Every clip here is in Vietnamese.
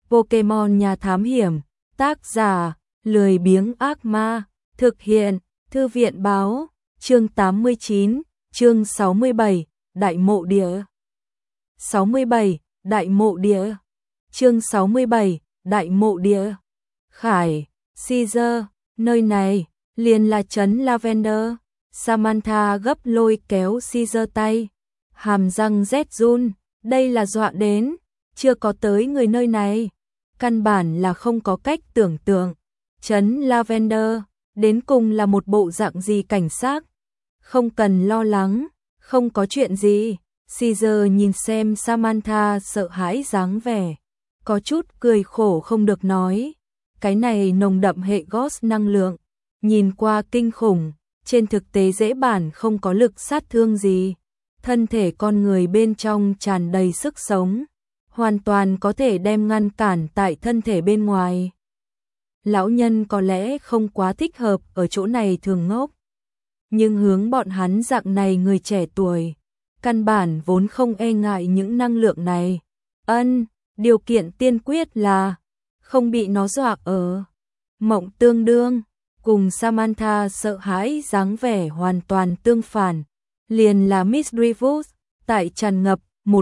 Pokemon nhà thám hiểm, tác giả, lười biếng ác ma, thực hiện, thư viện báo, chương 89, chương 67, Đại mộ địa. 67, Đại mộ địa. Chương 67, Đại mộ địa. Khải, Caesar, nơi này, liền là trấn Lavender. Samantha gấp lôi kéo Caesar tay. Hàm răng rét run, đây là dọa đến, chưa có tới người nơi này. Căn bản là không có cách tưởng tượng. Trấn Lavender, đến cùng là một bộ dạng gì cảnh sát? Không cần lo lắng, không có chuyện gì. Caesar nhìn xem Samantha sợ hãi dáng vẻ, có chút cười khổ không được nói. Cái này nồng đậm hệ Ghost năng lượng, nhìn qua kinh khủng, trên thực tế dễ bản không có lực sát thương gì. Thân thể con người bên trong tràn đầy sức sống, hoàn toàn có thể đem ngăn cản tại thân thể bên ngoài. Lão nhân có lẽ không quá thích hợp ở chỗ này thường ngốc, nhưng hướng bọn hắn dạng này người trẻ tuổi, căn bản vốn không e ngại những năng lượng này. Điều kiện tiên quyết là không bị nó dọa ở. Mộng tương đương, cùng Samantha sợ hãi dáng vẻ hoàn toàn tương phản. Liền là Misdreavus, tại tràn ngập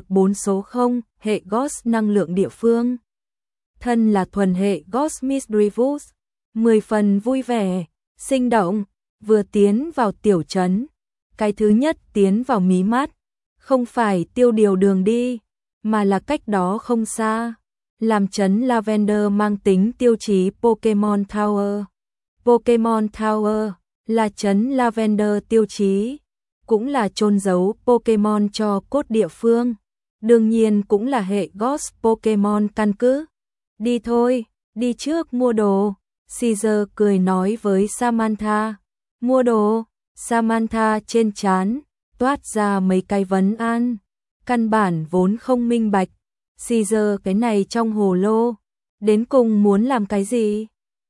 14số0 hệ Ghost năng lượng địa phương. Thân là thuần hệ Ghost Misdreavus, 10 phần vui vẻ, sinh động, vừa tiến vào tiểu trấn. Cái thứ nhất tiến vào mí mắt, không phải tiêu điều đường đi, mà là cách đó không xa. Làm trấn Lavender mang tính tiêu chí Pokemon Tower. Pokemon Tower là trấn Lavender tiêu chí, cũng là chôn giấu Pokemon cho cốt địa phương, đương nhiên cũng là hệ Ghost Pokemon căn cứ. Đi thôi, đi trước mua đồ. Caesar cười nói với Samantha. Mua đồ? Samantha trên trán toát ra mấy cái vấn an, căn bản vốn không minh bạch. Caesar cái này trong hồ lô, đến cùng muốn làm cái gì?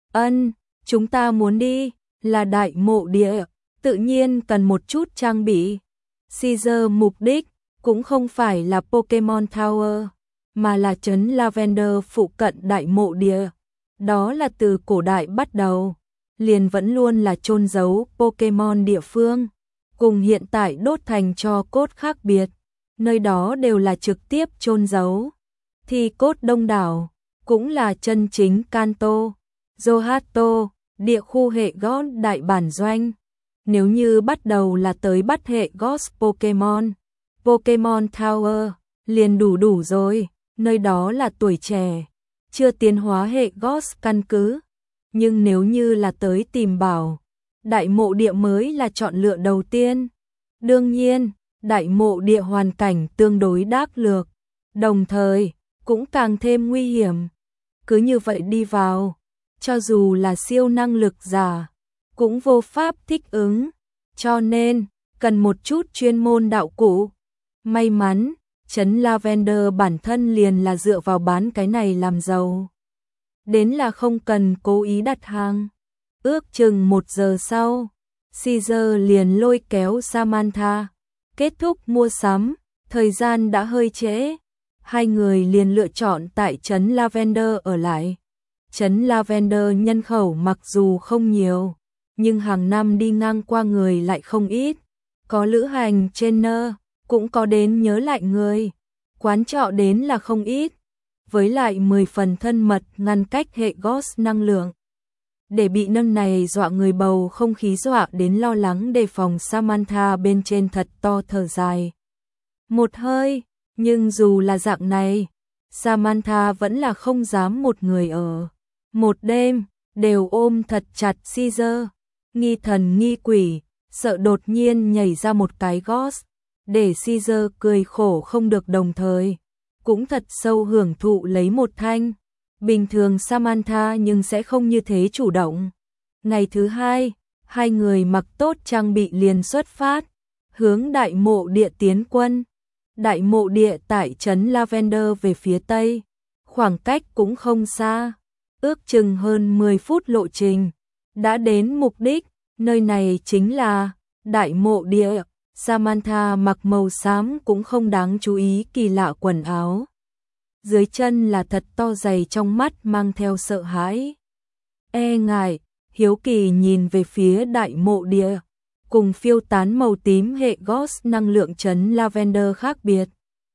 Chúng ta muốn đi, là đại mộ địa, tự nhiên cần một chút trang bị. Caesar mục đích cũng không phải là Pokemon Tower, mà là trấn Lavender phụ cận đại mộ địa. Đó là từ cổ đại bắt đầu, liền vẫn luôn là chôn giấu Pokemon địa phương, cùng hiện tại đốt thành tro cốt khác biệt. Nơi đó đều là trực tiếp chôn giấu thi cốt đông đảo, cũng là chân chính Kanto, Johto, địa khu hệ Ghost đại bản doanh. Nếu như bắt đầu là tới bắt hệ Ghost Pokemon, Pokemon Tower liền đủ rồi, nơi đó là tuổi trẻ, chưa tiến hóa hệ Ghost căn cứ. Nhưng nếu như là tới tìm bảo, đại mộ địa mới là chọn lựa đầu tiên. Đương nhiên, đại mộ địa hoàn cảnh tương đối đắc lược, đồng thời cũng càng thêm nguy hiểm. Cứ như vậy đi vào, cho dù là siêu năng lực giả, cũng vô pháp thích ứng, cho nên cần một chút chuyên môn đạo cụ. May mắn, trấn Lavender bản thân liền là dựa vào bán cái này làm giàu. Đến là không cần cố ý đặt hàng. Ước chừng 1 giờ sau, Caesar liền lôi kéo Samantha. Kết thúc mua sắm, thời gian đã hơi trễ. Hai người liền lựa chọn tại trấn Lavender ở lại. Trấn Lavender nhân khẩu mặc dù không nhiều, nhưng hàng năm đi ngang qua người lại không ít. Có lữ hành trainer, cũng có đến nhớ lại người. Quán trọ đến là không ít, với lại 10 phần thân mật ngăn cách hệ Ghost năng lượng. Để bị năm này dọa người bầu không khí dọa đến lo lắng đề phòng, Samantha bên trên thật to thở dài một hơi, nhưng dù là dạng này, Samantha vẫn là không dám một người ở một đêm, đều ôm thật chặt Caesar, nghi thần nghi quỷ, sợ đột nhiên nhảy ra một cái Ghost, để Caesar cười khổ không được, đồng thời cũng thật sâu hưởng thụ lấy một thanh. Bình thường Samantha nhưng sẽ không như thế chủ động. Ngày thứ hai, hai người mặc tốt trang bị liền xuất phát, hướng đại mộ địa tiến quân. Đại mộ địa tại trấn Lavender về phía tây, khoảng cách cũng không xa, ước chừng hơn 10 phút lộ trình. Đã đến mục đích, nơi này chính là đại mộ địa. Samantha mặc màu xám cũng không đáng chú ý kỳ lạ quần áo. dưới chân là thật to dày, trong mắt mang theo sợ hãi, e ngại, hiếu kỳ nhìn về phía đại mộ địa, cùng phiêu tán màu tím hệ Ghost năng lượng chấn Lavender khác biệt.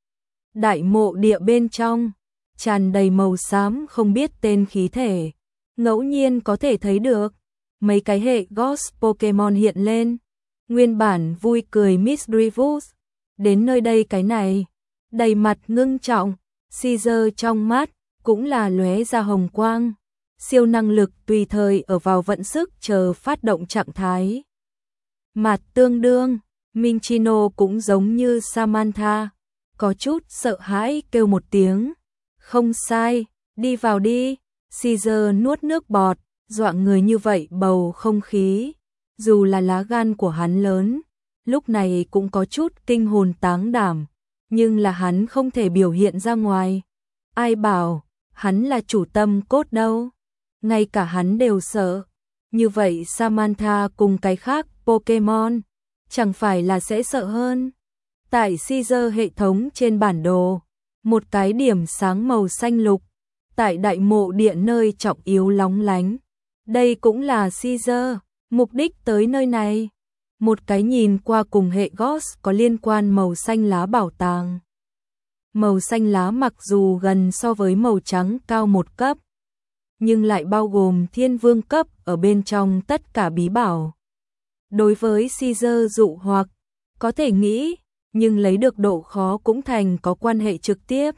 Đại mộ địa bên trong tràn đầy màu xám không biết tên khí thể, ngẫu nhiên có thể thấy được mấy cái hệ Ghost Pokemon hiện lên. Nguyên bản vui cười Miss Rivers, đến nơi đây cái này, đầy mặt ngưng trọng, Caesar trong mắt cũng là lóe ra hồng quang, siêu năng lực tùy thời ở vào vận sức chờ phát động trạng thái. Mặt tương đương, Minccino cũng giống như Samantha, có chút sợ hãi kêu một tiếng, không sai, đi vào đi. Caesar nuốt nước bọt, dọa người như vậy bầu không khí, dù là lá gan của hắn lớn, lúc này cũng có chút kinh hồn táng đảm, nhưng là hắn không thể biểu hiện ra ngoài. Ai bảo, hắn là chủ tâm cốt đâu, ngay cả hắn đều sợ. Như vậy Samantha cùng cái khác Pokemon, chẳng phải là sẽ sợ hơn. Tại Caesar hệ thống trên bản đồ, một cái điểm sáng màu xanh lục, tại đại mộ địa nơi trọng yếu lóng lánh. Đây cũng là Caesar, mục đích tới nơi này. Một cái nhìn qua cùng hệ Ghost có liên quan màu xanh lá bảo tàng. Màu xanh lá mặc dù gần so với màu trắng cao một cấp, nhưng lại bao gồm thiên vương cấp ở bên trong tất cả bí bảo. Đối với Caesar dụ hoặc, có thể nghĩ, nhưng lấy được độ khó cũng thành có quan hệ trực tiếp.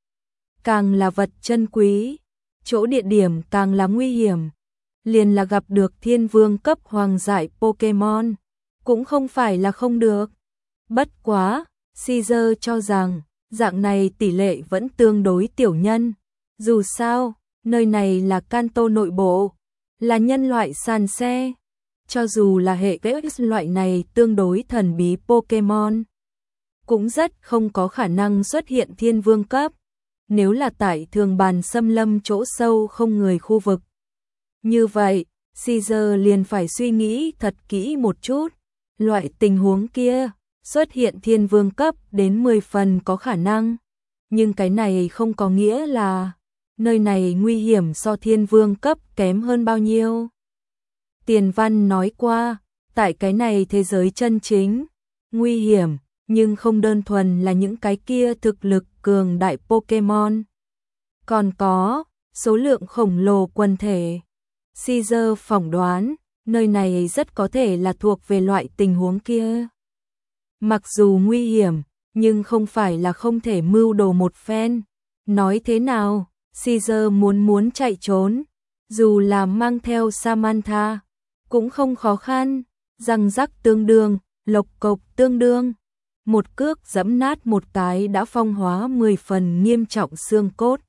Càng là vật chân quý, chỗ địa điểm càng là nguy hiểm. Liền là gặp được thiên vương cấp hoàng dại Pokemon, cũng không phải là không được. Bất quá, Caesar cho rằng, dạng này tỷ lệ vẫn tương đối tiểu nhân. Dù sao, nơi này là Kanto nội bộ, là nhân loại sàn xe. Cho dù là hệ X loại này tương đối thần bí Pokemon, cũng rất không có khả năng xuất hiện thiên vương cấp. Nếu là tại thường bàn xâm lâm chỗ sâu không người khu vực. Như vậy, Caesar liền phải suy nghĩ thật kỹ một chút. Loại tình huống kia, xuất hiện thiên vương cấp đến 10 phần có khả năng. Nhưng cái này không có nghĩa là nơi này nguy hiểm so thiên vương cấp kém hơn bao nhiêu. Tiền văn nói qua, tại cái này thế giới chân chính, nguy hiểm, nhưng không đơn thuần là những cái kia thực lực cường đại Pokemon. Còn có, số lượng khổng lồ quần thể. Caesar phỏng đoán, nơi này rất có thể là thuộc về loại tình huống kia. Mặc dù nguy hiểm, nhưng không phải là không thể mưu đồ một phen. Nói thế nào, Caesar muốn chạy trốn, dù là mang theo Samantha, cũng không khó khăn, răng rắc tương đương, lộc cộc tương đương. Một cước giẫm nát một cái đã phong hóa 10 phần nghiêm trọng xương cốt.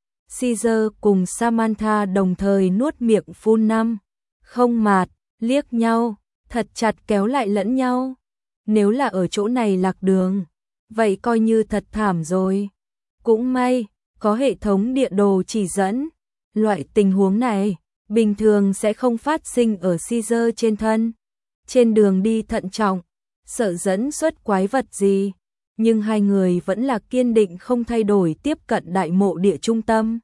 Caesar cùng Samantha đồng thời nuốt miệng phun năm, không mạt, liếc nhau, thật chặt kéo lại lẫn nhau. Nếu là ở chỗ này lạc đường, vậy coi như thật thảm rồi. Cũng may, có hệ thống địa đồ chỉ dẫn. Loại tình huống này, bình thường sẽ không phát sinh ở Caesar trên thân. Trên đường đi thận trọng, sợ dẫn xuất quái vật gì. Nhưng hai người vẫn là kiên định không thay đổi tiếp cận đại mộ địa trung tâm.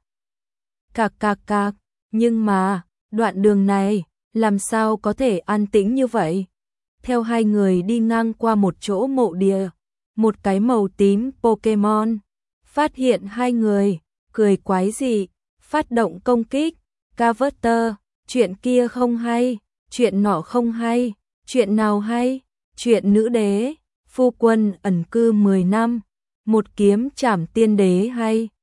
Cạc, nhưng mà, đoạn đường này, làm sao có thể an tĩnh như vậy? Theo hai người đi ngang qua một chỗ mộ địa, một cái màu tím Pokemon, phát hiện hai người, cười quái dị, phát động công kích. Carver, chuyện kia không hay, chuyện nọ không hay, chuyện nào hay, chuyện nữ đế, phu quân ẩn cư 10 năm, một kiếm trảm tiên đế hay.